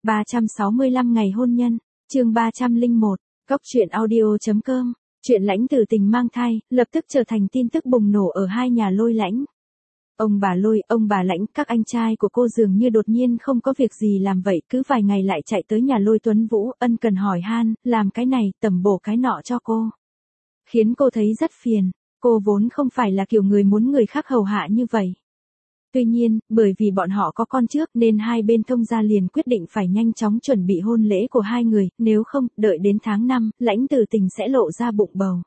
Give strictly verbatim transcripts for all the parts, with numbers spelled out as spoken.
ba trăm sáu mươi lăm ngày hôn nhân, chương ba trăm lẻ một, Cóc truyện audio.com, chuyện Lãnh Tử Tình mang thai, lập tức trở thành tin tức bùng nổ ở hai nhà Lôi Lãnh. Ông bà Lôi, ông bà Lãnh, các anh trai của cô dường như đột nhiên không có việc gì làm vậy, cứ vài ngày lại chạy tới nhà Lôi Tuấn Vũ, ân cần hỏi han, làm cái này, tẩm bổ cái nọ cho cô. Khiến cô thấy rất phiền, cô vốn không phải là kiểu người muốn người khác hầu hạ như vậy. Tuy nhiên, bởi vì bọn họ có con trước nên hai bên thông gia liền quyết định phải nhanh chóng chuẩn bị hôn lễ của hai người, nếu không, đợi đến tháng năm, Lãnh Tử Tình sẽ lộ ra bụng bầu.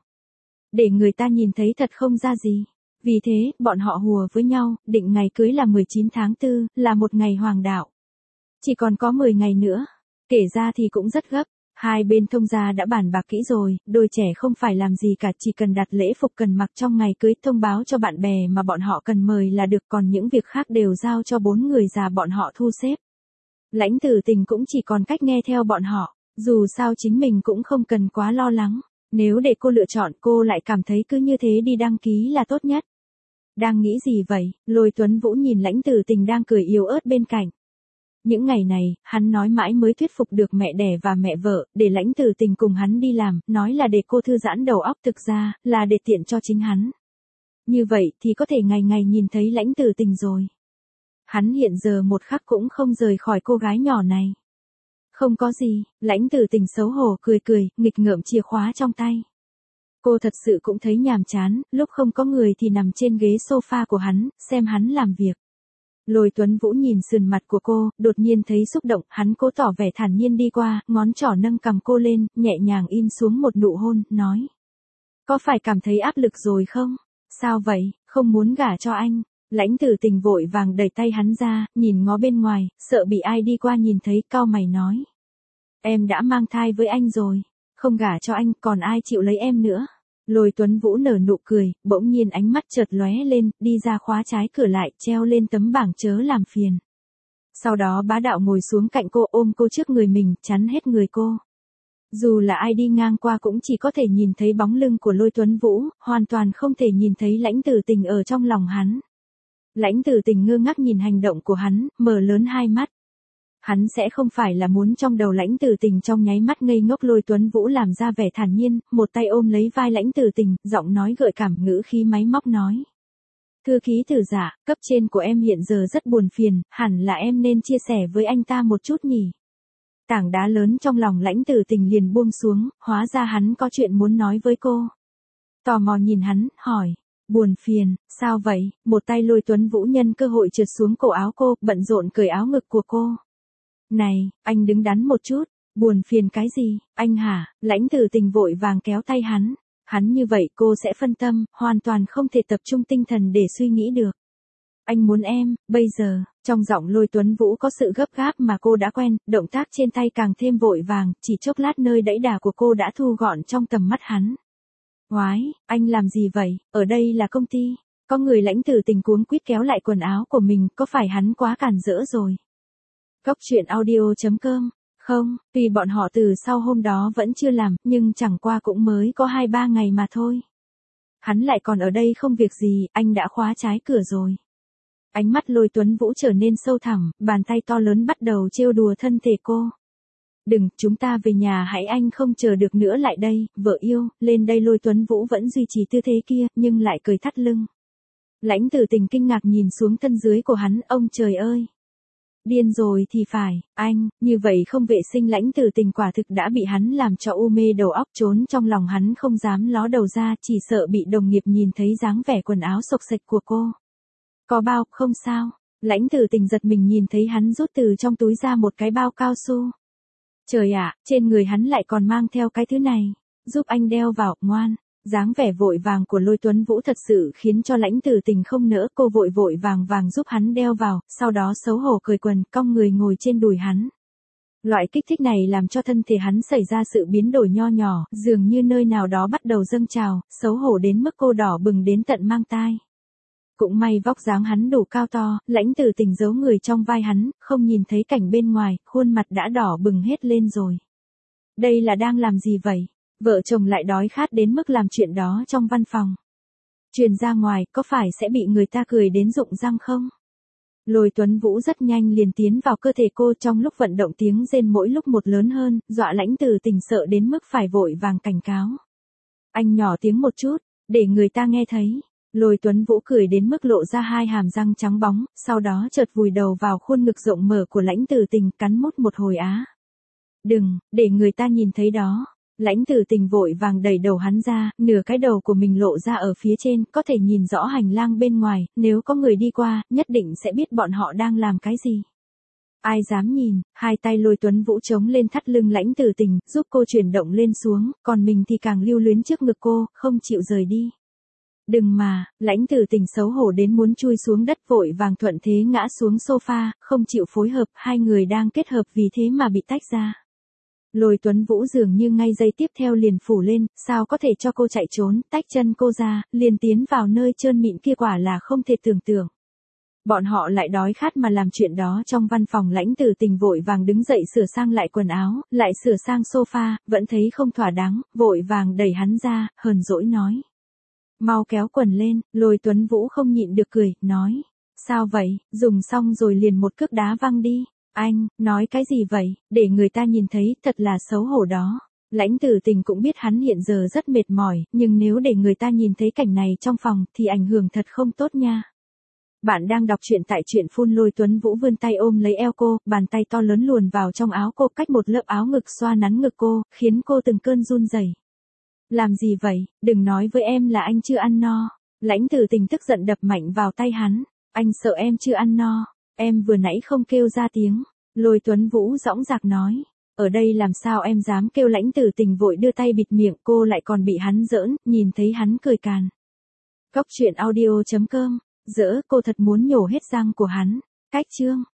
Để người ta nhìn thấy thật không ra gì. Vì thế, bọn họ hùa với nhau, định ngày cưới là mười chín tháng tư, là một ngày hoàng đạo. Chỉ còn có mười ngày nữa. Kể ra thì cũng rất gấp. Hai bên thông gia đã bàn bạc kỹ rồi, đôi trẻ không phải làm gì cả, chỉ cần đặt lễ phục cần mặc trong ngày cưới, thông báo cho bạn bè mà bọn họ cần mời là được, còn những việc khác đều giao cho bốn người già bọn họ thu xếp. Lãnh Tử Tình cũng chỉ còn cách nghe theo bọn họ, dù sao chính mình cũng không cần quá lo lắng. Nếu để cô lựa chọn, cô lại cảm thấy cứ như thế đi đăng ký là tốt nhất. Đang nghĩ gì vậy? Lôi Tuấn Vũ nhìn Lãnh Tử Tình đang cười yếu ớt bên cạnh. Những ngày này, hắn nói mãi mới thuyết phục được mẹ đẻ và mẹ vợ, để Lãnh Tử Tình cùng hắn đi làm, nói là để cô thư giãn đầu óc, thực ra, là để tiện cho chính hắn. Như vậy thì có thể ngày ngày nhìn thấy Lãnh Tử Tình rồi. Hắn hiện giờ một khắc cũng không rời khỏi cô gái nhỏ này. Không có gì, Lãnh Tử Tình xấu hổ cười cười, nghịch ngợm chìa khóa trong tay. Cô thật sự cũng thấy nhàm chán, lúc không có người thì nằm trên ghế sofa của hắn, xem hắn làm việc. Lôi Tuấn Vũ nhìn sườn mặt của cô, đột nhiên thấy xúc động, hắn cố tỏ vẻ thản nhiên đi qua, ngón trỏ nâng cằm cô lên, nhẹ nhàng in xuống một nụ hôn, nói. Có phải cảm thấy áp lực rồi không? Sao vậy, không muốn gả cho anh? Lãnh Tử Tình vội vàng đẩy tay hắn ra, nhìn ngó bên ngoài, sợ bị ai đi qua nhìn thấy, cau mày nói. Em đã mang thai với anh rồi, không gả cho anh, còn ai chịu lấy em nữa? Lôi Tuấn Vũ nở nụ cười, bỗng nhiên ánh mắt chợt lóe lên, đi ra khóa trái cửa lại, treo lên tấm bảng chớ làm phiền. Sau đó bá đạo ngồi xuống cạnh cô, ôm cô trước người mình, chắn hết người cô. Dù là ai đi ngang qua cũng chỉ có thể nhìn thấy bóng lưng của Lôi Tuấn Vũ, hoàn toàn không thể nhìn thấy Lãnh Tử Tình ở trong lòng hắn. Lãnh Tử Tình ngơ ngác nhìn hành động của hắn, mở lớn hai mắt. Hắn sẽ không phải là muốn trong đầu Lãnh Tử Tình trong nháy mắt ngây ngốc. Lôi Tuấn Vũ làm ra vẻ thản nhiên, một tay ôm lấy vai Lãnh Tử Tình, giọng nói gợi cảm, ngữ khí máy móc nói. Thư ký tử giả, cấp trên của em hiện giờ rất buồn phiền, hẳn là em nên chia sẻ với anh ta một chút nhỉ. Tảng đá lớn trong lòng Lãnh Tử Tình liền buông xuống, hóa ra hắn có chuyện muốn nói với cô. Tò mò nhìn hắn, hỏi. Buồn phiền, sao vậy? Một tay Lôi Tuấn Vũ nhân cơ hội trượt xuống cổ áo cô, bận rộn cởi áo ngực của cô. Này, anh đứng đắn một chút, buồn phiền cái gì, anh hả? Lãnh Tử Tình vội vàng kéo tay hắn. Hắn như vậy cô sẽ phân tâm, hoàn toàn không thể tập trung tinh thần để suy nghĩ được. Anh muốn em, bây giờ, trong giọng Lôi Tuấn Vũ có sự gấp gáp mà cô đã quen, động tác trên tay càng thêm vội vàng, chỉ chốc lát nơi đẫy đà của cô đã thu gọn trong tầm mắt hắn. Oái, anh làm gì vậy, ở đây là công ty, có người. Lãnh Tử Tình cuống quýt kéo lại quần áo của mình, có phải hắn quá cản rỡ rồi? Cóc truyện audio.com, không, tuy bọn họ từ sau hôm đó vẫn chưa làm, nhưng chẳng qua cũng mới có hai ba ngày mà thôi. Hắn lại còn ở đây không việc gì, anh đã khóa trái cửa rồi. Ánh mắt Lôi Tuấn Vũ trở nên sâu thẳm, bàn tay to lớn bắt đầu trêu đùa thân thể cô. Đừng, chúng ta về nhà hãy, anh không chờ được nữa, lại đây, vợ yêu, lên đây. Lôi Tuấn Vũ vẫn duy trì tư thế kia, nhưng lại cười thắt lưng. Lãnh Tử Tình kinh ngạc nhìn xuống thân dưới của hắn, ông trời ơi. Điên rồi thì phải, anh, như vậy không vệ sinh. Lãnh Tử Tình quả thực đã bị hắn làm cho u mê đầu óc, trốn trong lòng hắn không dám ló đầu ra, chỉ sợ bị đồng nghiệp nhìn thấy dáng vẻ quần áo xộc xệch của cô. Có bao, không sao. Lãnh Tử Tình giật mình nhìn thấy hắn rút từ trong túi ra một cái bao cao su. Trời ạ, trên người hắn lại còn mang theo cái thứ này. Giúp anh đeo vào, ngoan. Dáng vẻ vội vàng của Lôi Tuấn Vũ thật sự khiến cho Lãnh Tử Tình không nỡ, cô vội vội vàng vàng giúp hắn đeo vào, sau đó xấu hổ cởi quần, cong người ngồi trên đùi hắn. Loại kích thích này làm cho thân thể hắn xảy ra sự biến đổi nho nhỏ, dường như nơi nào đó bắt đầu dâng trào, xấu hổ đến mức cô đỏ bừng đến tận mang tai. Cũng may vóc dáng hắn đủ cao to, Lãnh Tử Tình giấu người trong vai hắn, không nhìn thấy cảnh bên ngoài, khuôn mặt đã đỏ bừng hết lên rồi. Đây là đang làm gì vậy? Vợ chồng lại đói khát đến mức làm chuyện đó trong văn phòng. Truyền ra ngoài, có phải sẽ bị người ta cười đến rụng răng không? Lôi Tuấn Vũ rất nhanh liền tiến vào cơ thể cô, trong lúc vận động tiếng rên mỗi lúc một lớn hơn, dọa Lãnh Tử Tình sợ đến mức phải vội vàng cảnh cáo. Anh nhỏ tiếng một chút, để người ta nghe thấy. Lôi Tuấn Vũ cười đến mức lộ ra hai hàm răng trắng bóng, sau đó chợt vùi đầu vào khuôn ngực rộng mở của Lãnh Tử Tình, cắn mút một hồi á. Đừng, để người ta nhìn thấy đó. Lãnh Tử Tình vội vàng đẩy đầu hắn ra, nửa cái đầu của mình lộ ra ở phía trên, có thể nhìn rõ hành lang bên ngoài, nếu có người đi qua, nhất định sẽ biết bọn họ đang làm cái gì. Ai dám nhìn, hai tay Lôi Tuấn Vũ chống lên thắt lưng Lãnh Tử Tình, giúp cô chuyển động lên xuống, còn mình thì càng lưu luyến trước ngực cô, không chịu rời đi. Đừng mà, Lãnh Tử Tình xấu hổ đến muốn chui xuống đất, vội vàng thuận thế ngã xuống sofa, không chịu phối hợp, hai người đang kết hợp vì thế mà bị tách ra. Lôi Tuấn Vũ dường như ngay giây tiếp theo liền phủ lên, sao có thể cho cô chạy trốn, tách chân cô ra, liền tiến vào nơi trơn mịn kia, quả là không thể tưởng tượng. Bọn họ lại đói khát mà làm chuyện đó trong văn phòng. Lãnh Tử Tình vội vàng đứng dậy sửa sang lại quần áo, lại sửa sang sofa, vẫn thấy không thỏa đáng, vội vàng đẩy hắn ra, hờn dỗi nói. Mau kéo quần lên. Lôi Tuấn Vũ không nhịn được cười, nói. Sao vậy, dùng xong rồi liền một cước đá văng đi. Anh, nói cái gì vậy, để người ta nhìn thấy, thật là xấu hổ đó. Lãnh Tử Tình cũng biết hắn hiện giờ rất mệt mỏi, nhưng nếu để người ta nhìn thấy cảnh này trong phòng, thì ảnh hưởng thật không tốt nha. Bạn đang đọc truyện tại truyện phun. Lôi Tuấn Vũ vươn tay ôm lấy eo cô, bàn tay to lớn luồn vào trong áo cô, cách một lớp áo ngực xoa nắn ngực cô, khiến cô từng cơn run rẩy. Làm gì vậy, đừng nói với em là anh chưa ăn no. Lãnh Tử Tình tức giận đập mạnh vào tay hắn. Anh sợ em chưa ăn no. Em vừa nãy không kêu ra tiếng. Lôi Tuấn Vũ dõng dạc nói. Ở đây làm sao em dám kêu. Lãnh Tử Tình vội đưa tay bịt miệng, cô lại còn bị hắn giỡn, nhìn thấy hắn cười càn. Cóc truyện audio chấm com, dỡ cô thật muốn nhổ hết răng của hắn. Cách chương.